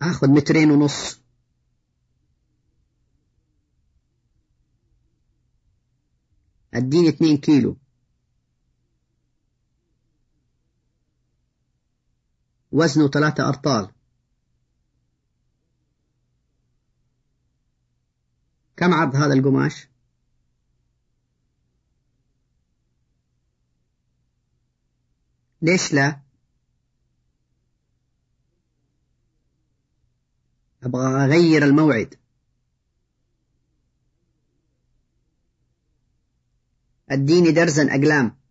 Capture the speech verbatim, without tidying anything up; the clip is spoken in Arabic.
هاخد مترين ونص. اديني اتنين كيلو. وزنه ثلاثة أرطال. كم عرض هذا القماش؟ ليش لا؟ أبغى أغير الموعد. اديني درزن أقلام.